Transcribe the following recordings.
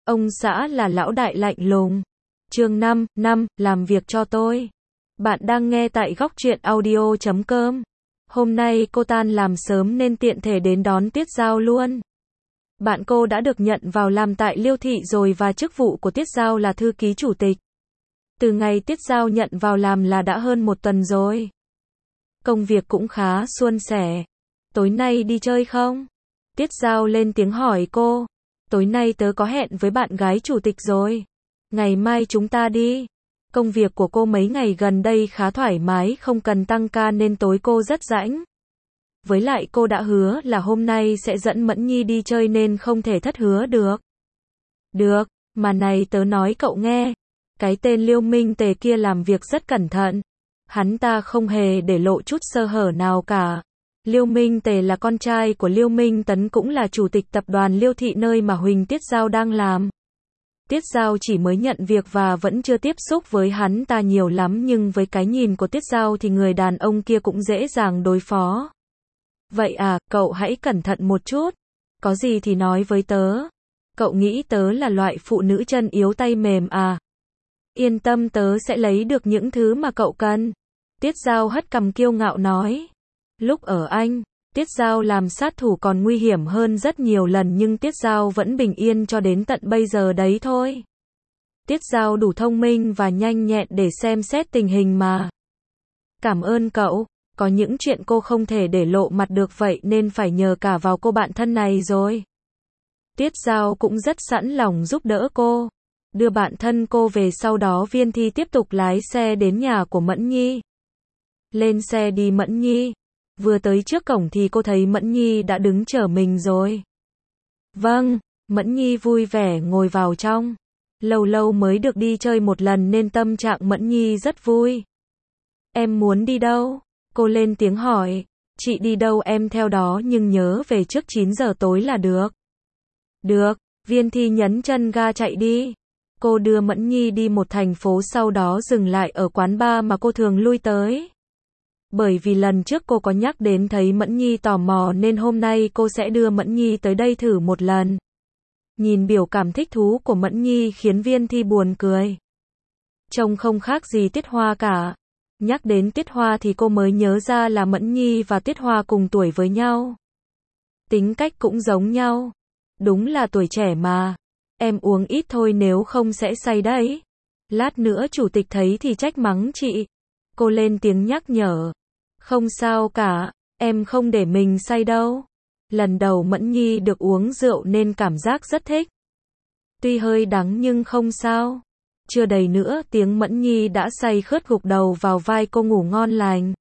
Ông xã là lão đại lạnh lùng. Chương 5, làm việc cho tôi. Bạn đang nghe tại góc truyện audio.com. Hôm nay cô tan làm sớm nên tiện thể đến đón Tiết Giao luôn. Bạn cô đã được nhận vào làm tại Liêu Thị rồi và chức vụ của Tiết Giao là thư ký chủ tịch. Từ ngày Tiết Giao nhận vào làm là đã hơn một tuần rồi. Công việc cũng khá suôn sẻ. Tối nay đi chơi không? Tiết Giao lên tiếng hỏi cô. Tối nay tớ có hẹn với bạn gái chủ tịch rồi. Ngày mai chúng ta đi. Công việc của cô mấy ngày gần đây khá thoải mái, không cần tăng ca nên tối cô rất rảnh. Với lại cô đã hứa là hôm nay sẽ dẫn Mẫn Nhi đi chơi nên không thể thất hứa được. Được, mà này tớ nói cậu nghe. Cái tên Liêu Minh Tề kia làm việc rất cẩn thận. Hắn ta không hề để lộ chút sơ hở nào cả. Liêu Minh Tề là con trai của Liêu Minh Tấn, cũng là chủ tịch tập đoàn Liêu Thị nơi mà Huỳnh Tiết Giao đang làm. Tiết Giao chỉ mới nhận việc và vẫn chưa tiếp xúc với hắn ta nhiều lắm, nhưng với cái nhìn của Tiết Giao thì người đàn ông kia cũng dễ dàng đối phó. Vậy à, cậu hãy cẩn thận một chút. Có gì thì nói với tớ. Cậu nghĩ tớ là loại phụ nữ chân yếu tay mềm à? Yên tâm, tớ sẽ lấy được những thứ mà cậu cần. Tiết Giao hất cằm kiêu ngạo nói. Lúc ở Anh, Tiết Giao làm sát thủ còn nguy hiểm hơn rất nhiều lần, nhưng Tiết Giao vẫn bình yên cho đến tận bây giờ đấy thôi. Tiết Giao đủ thông minh và nhanh nhẹn để xem xét tình hình mà. Cảm ơn cậu, có những chuyện cô không thể để lộ mặt được, vậy nên phải nhờ cả vào cô bạn thân này rồi. Tiết Giao cũng rất sẵn lòng giúp đỡ cô, đưa bạn thân cô về, sau đó Viên Thi tiếp tục lái xe đến nhà của Mẫn Nhi. Lên xe đi Mẫn Nhi. Vừa tới trước cổng thì cô thấy Mẫn Nhi đã đứng chờ mình rồi. Vâng, Mẫn Nhi vui vẻ ngồi vào trong. Lâu lâu mới được đi chơi một lần nên tâm trạng Mẫn Nhi rất vui. Em muốn đi đâu? Cô lên tiếng hỏi. Chị đi đâu em theo đó, nhưng nhớ về trước 9 giờ tối là được. Được, Viên Thi nhấn chân ga chạy đi. Cô đưa Mẫn Nhi đi một thành phố, sau đó dừng lại ở quán bar mà cô thường lui tới. Bởi vì lần trước cô có nhắc đến thấy Mẫn Nhi tò mò nên hôm nay cô sẽ đưa Mẫn Nhi tới đây thử một lần. Nhìn biểu cảm thích thú của Mẫn Nhi khiến Viên Thi buồn cười. Trông không khác gì Tiết Hoa cả. Nhắc đến Tiết Hoa thì cô mới nhớ ra là Mẫn Nhi và Tiết Hoa cùng tuổi với nhau. Tính cách cũng giống nhau. Đúng là tuổi trẻ mà. Em uống ít thôi nếu không sẽ say đấy. Lát nữa chủ tịch thấy thì trách mắng chị. Cô lên tiếng nhắc nhở. Không sao cả, em không để mình say đâu. Lần đầu Mẫn Nhi được uống rượu nên cảm giác rất thích. Tuy hơi đắng nhưng không sao. Chưa đầy nữa tiếng Mẫn Nhi đã say khướt gục đầu vào vai cô ngủ ngon lành.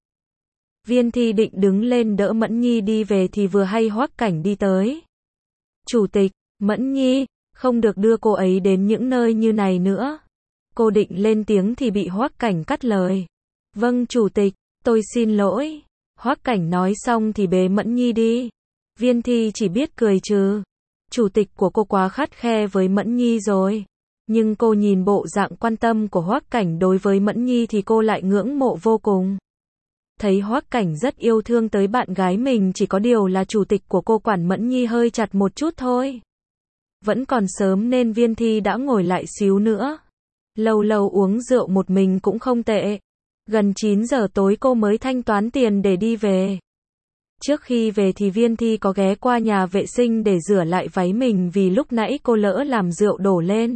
Viên Thi định đứng lên đỡ Mẫn Nhi đi về thì vừa hay Hoắc Cảnh đi tới. Chủ tịch, Mẫn Nhi, không được đưa cô ấy đến những nơi như này nữa. Cô định lên tiếng thì bị Hoắc Cảnh cắt lời. Vâng chủ tịch, tôi xin lỗi. Hoắc Cảnh nói xong thì bế Mẫn Nhi đi. Viên Thi chỉ biết cười trừ. Chủ tịch của cô quá khắt khe với Mẫn Nhi rồi. Nhưng cô nhìn bộ dạng quan tâm của Hoắc Cảnh đối với Mẫn Nhi thì cô lại ngưỡng mộ vô cùng. Thấy Hoắc Cảnh rất yêu thương tới bạn gái mình, chỉ có điều là chủ tịch của cô quản Mẫn Nhi hơi chặt một chút thôi. Vẫn còn sớm nên Viên Thi đã ngồi lại xíu nữa. Lâu lâu uống rượu một mình cũng không tệ. Gần 9 giờ tối cô mới thanh toán tiền để đi về. Trước khi về thì Viên Thi có ghé qua nhà vệ sinh để rửa lại váy mình vì lúc nãy cô lỡ làm rượu đổ lên.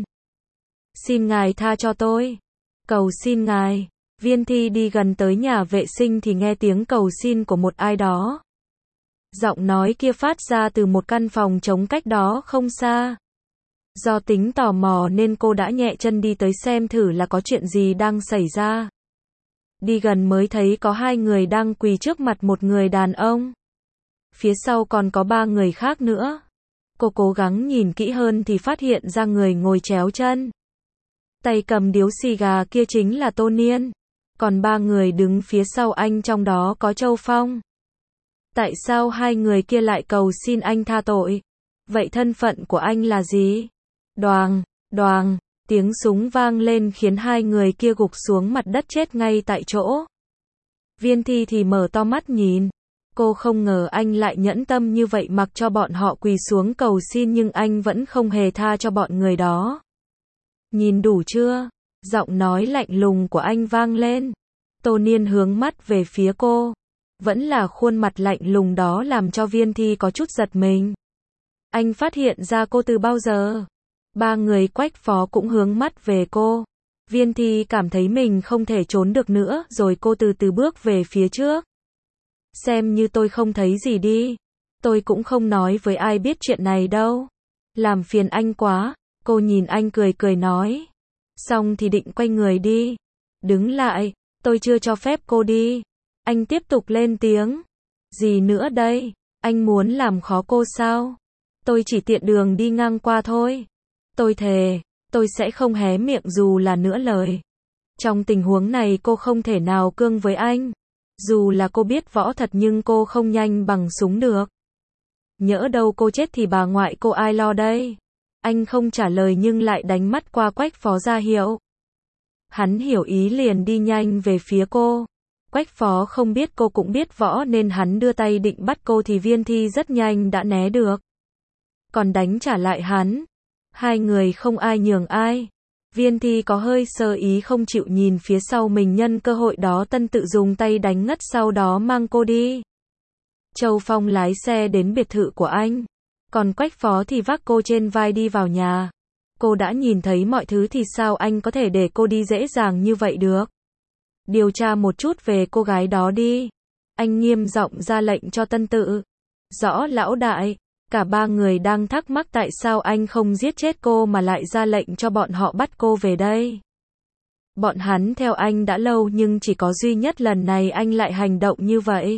Xin ngài tha cho tôi. Cầu xin ngài. Viên Thi đi gần tới nhà vệ sinh thì nghe tiếng cầu xin của một ai đó. Giọng nói kia phát ra từ một căn phòng trống cách đó không xa. Do tính tò mò nên cô đã nhẹ chân đi tới xem thử là có chuyện gì đang xảy ra. Đi gần mới thấy có 2 người đang quỳ trước mặt một người đàn ông. Phía sau còn có 3 người khác nữa. Cô cố gắng nhìn kỹ hơn thì phát hiện ra người ngồi chéo chân, tay cầm điếu xì gà kia chính là Tô Niên. Còn 3 người đứng phía sau anh trong đó có Châu Phong. Tại sao 2 người kia lại cầu xin anh tha tội? Vậy thân phận của anh là gì? Đoàng, đoàng. Tiếng súng vang lên khiến 2 người kia gục xuống mặt đất chết ngay tại chỗ. Viên Thi thì mở to mắt nhìn. Cô không ngờ anh lại nhẫn tâm như vậy mặc cho bọn họ quỳ xuống cầu xin nhưng anh vẫn không hề tha cho bọn người đó. Nhìn đủ chưa? Giọng nói lạnh lùng của anh vang lên. Tô Niên hướng mắt về phía cô. Vẫn là khuôn mặt lạnh lùng đó làm cho Viên Thi có chút giật mình. Anh phát hiện ra cô từ bao giờ? Ba người Quách Phó cũng hướng mắt về cô. Viên Thi cảm thấy mình không thể trốn được nữa rồi cô từ từ bước về phía trước. Xem như tôi không thấy gì đi. Tôi cũng không nói với ai biết chuyện này đâu. Làm phiền anh quá. Cô nhìn anh cười cười nói. Xong thì định quay người đi. Đứng lại, tôi chưa cho phép cô đi. Anh tiếp tục lên tiếng. Gì nữa đây? Anh muốn làm khó cô sao? Tôi chỉ tiện đường đi ngang qua thôi. Tôi thề, tôi sẽ không hé miệng dù là nửa lời. Trong tình huống này cô không thể nào cương với anh. Dù là cô biết võ thật nhưng cô không nhanh bằng súng được. Nhỡ đâu cô chết thì bà ngoại cô ai lo đây? Anh không trả lời nhưng lại đánh mắt qua Quách Phó ra hiệu. Hắn hiểu ý liền đi nhanh về phía cô. Quách Phó không biết cô cũng biết võ nên hắn đưa tay định bắt cô thì Viên Thi rất nhanh đã né được. Còn đánh trả lại hắn. Hai người không ai nhường ai. Viên Thi có hơi sơ ý không chịu nhìn phía sau mình nhân cơ hội đó Tân Tự dùng tay đánh ngất sau đó mang cô đi. Châu Phong lái xe đến biệt thự của anh. Còn Quách Phó thì vác cô trên vai đi vào nhà. Cô đã nhìn thấy mọi thứ thì sao anh có thể để cô đi dễ dàng như vậy được? Điều tra một chút về cô gái đó đi. Anh nghiêm giọng ra lệnh cho Tân Tự. Rõ lão đại. Cả ba người đang thắc mắc tại sao anh không giết chết cô mà lại ra lệnh cho bọn họ bắt cô về đây. Bọn hắn theo anh đã lâu nhưng chỉ có duy nhất lần này anh lại hành động như vậy.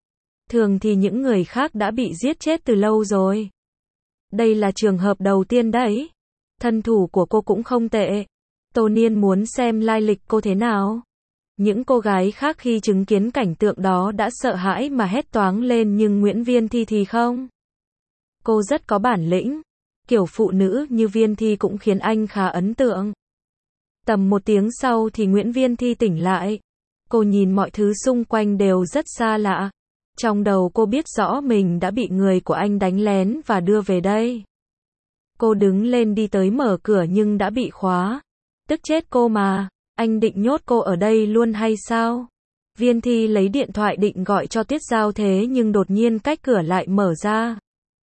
Thường thì những người khác đã bị giết chết từ lâu rồi. Đây là trường hợp đầu tiên đấy. Thân thủ của cô cũng không tệ. Tô Niên muốn xem lai lịch cô thế nào. Những cô gái khác khi chứng kiến cảnh tượng đó đã sợ hãi mà hét toáng lên nhưng Nguyễn Viên Thi thì không. Cô rất có bản lĩnh. Kiểu phụ nữ như Viên Thi cũng khiến anh khá ấn tượng. Tầm 1 tiếng sau thì Nguyễn Viên Thi tỉnh lại. Cô nhìn mọi thứ xung quanh đều rất xa lạ. Trong đầu cô biết rõ mình đã bị người của anh đánh lén và đưa về đây. Cô đứng lên đi tới mở cửa nhưng đã bị khóa. Tức chết cô mà, anh định nhốt cô ở đây luôn hay sao? Viên Thi lấy điện thoại định gọi cho Tiết Giao thế nhưng đột nhiên cách cửa lại mở ra.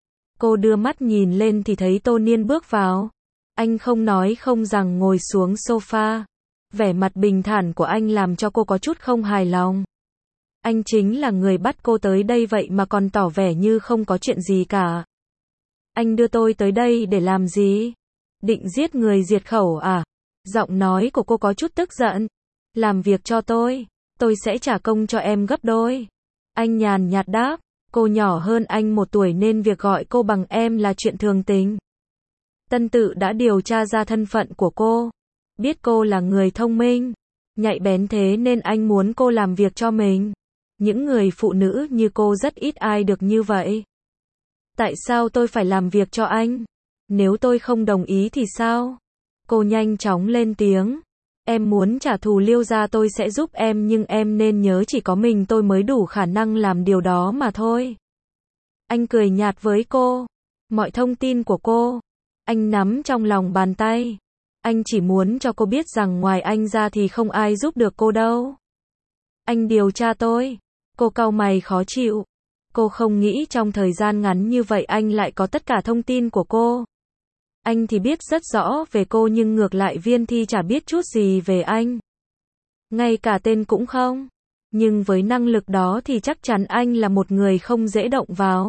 Cô đưa mắt nhìn lên thì thấy Tô Niên bước vào. Anh không nói không rằng ngồi xuống sofa. Vẻ mặt bình thản của anh làm cho cô có chút không hài lòng. Anh chính là người bắt cô tới đây vậy mà còn tỏ vẻ như không có chuyện gì cả. Anh đưa tôi tới đây để làm gì? Định giết người diệt khẩu à? Giọng nói của cô có chút tức giận. Làm việc cho tôi sẽ trả công cho em gấp đôi. Anh nhàn nhạt đáp, cô nhỏ hơn anh 1 tuổi nên việc gọi cô bằng em là chuyện thường tình. Tân Tự đã điều tra ra thân phận của cô. Biết cô là người thông minh, nhạy bén thế nên anh muốn cô làm việc cho mình. Những người phụ nữ như cô rất ít ai được như vậy. Tại sao tôi phải làm việc cho anh? Nếu tôi không đồng ý thì sao? Cô nhanh chóng lên tiếng. Em muốn trả thù Liêu gia tôi sẽ giúp em nhưng em nên nhớ chỉ có mình tôi mới đủ khả năng làm điều đó mà thôi. Anh cười nhạt với cô. Mọi thông tin của cô, anh nắm trong lòng bàn tay. Anh chỉ muốn cho cô biết rằng ngoài anh ra thì không ai giúp được cô đâu. Anh điều tra tôi. Cô cau mày khó chịu. Cô không nghĩ trong thời gian ngắn như vậy anh lại có tất cả thông tin của cô. Anh thì biết rất rõ về cô nhưng ngược lại Viên Thi chả biết chút gì về anh. Ngay cả tên cũng không. Nhưng với năng lực đó thì chắc chắn anh là một người không dễ động vào.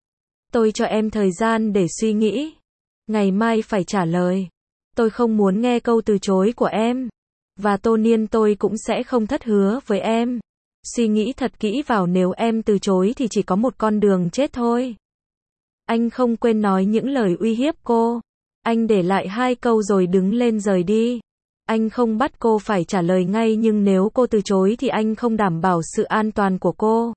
Tôi cho em thời gian để suy nghĩ. Ngày mai phải trả lời. Tôi không muốn nghe câu từ chối của em. Và Tô Niên tôi cũng sẽ không thất hứa với em. Suy nghĩ thật kỹ vào nếu em từ chối thì chỉ có một con đường chết thôi. Anh không quên nói những lời uy hiếp cô. Anh để lại 2 câu rồi đứng lên rời đi. Anh không bắt cô phải trả lời ngay nhưng nếu cô từ chối thì anh không đảm bảo sự an toàn của cô.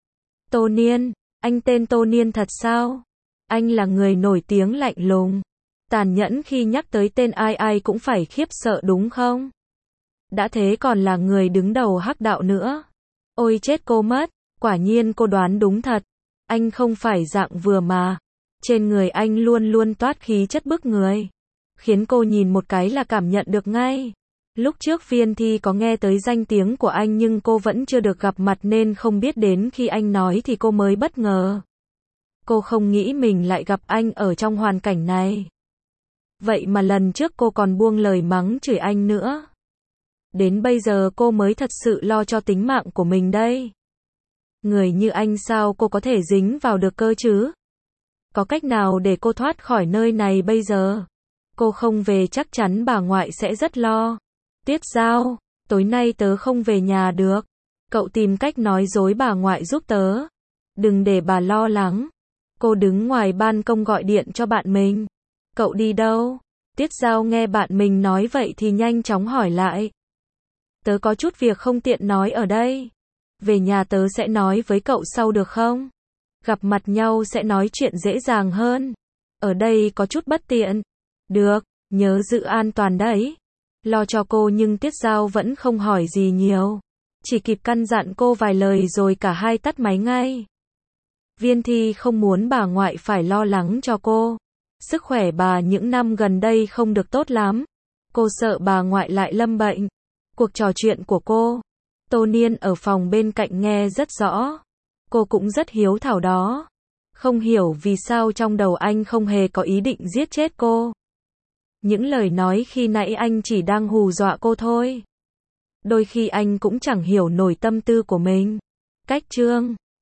Tô Niên, anh tên Tô Niên thật sao? Anh là người nổi tiếng lạnh lùng, tàn nhẫn khi nhắc tới tên ai ai cũng phải khiếp sợ đúng không? Đã thế còn là người đứng đầu hắc đạo nữa. Ôi chết cô mất, Quả nhiên cô đoán đúng thật. Anh không phải dạng vừa mà. Trên người anh luôn luôn toát khí chất bức người. Khiến cô nhìn một cái là cảm nhận được ngay. Lúc trước Viên Thi có nghe tới danh tiếng của anh nhưng cô vẫn chưa được gặp mặt nên không biết, đến khi anh nói thì cô mới bất ngờ. Cô không nghĩ mình lại gặp anh ở trong hoàn cảnh này. Vậy mà lần trước cô còn buông lời mắng chửi anh nữa. Đến bây giờ cô mới thật sự lo cho tính mạng của mình đây. Người như anh sao cô có thể dính vào được cơ chứ? Có cách nào để cô thoát khỏi nơi này bây giờ? Cô không về chắc chắn bà ngoại sẽ rất lo. Tiết Giao, tối nay tớ không về nhà được. Cậu tìm cách nói dối bà ngoại giúp tớ. Đừng để bà lo lắng. Cô đứng ngoài ban công gọi điện cho bạn mình. Cậu đi đâu? Tiết Giao nghe bạn mình nói vậy thì nhanh chóng hỏi lại. Tớ có chút việc không tiện nói ở đây. Về nhà tớ sẽ nói với cậu sau được không? Gặp mặt nhau sẽ nói chuyện dễ dàng hơn. Ở đây có chút bất tiện. Được, nhớ giữ an toàn đấy. Lo cho cô nhưng Tiết Giao vẫn không hỏi gì nhiều. Chỉ kịp căn dặn cô vài lời rồi cả hai tắt máy ngay. Viên Thi không muốn bà ngoại phải lo lắng cho cô. Sức khỏe bà những năm gần đây không được tốt lắm. Cô sợ bà ngoại lại lâm bệnh. Cuộc trò chuyện của cô, Tô Niên ở phòng bên cạnh nghe rất rõ. Cô cũng rất hiếu thảo đó. Không hiểu vì sao trong đầu anh không hề có ý định giết chết cô. Những lời nói khi nãy anh chỉ đang hù dọa cô thôi. Đôi khi anh cũng chẳng hiểu nổi tâm tư của mình. Cách chương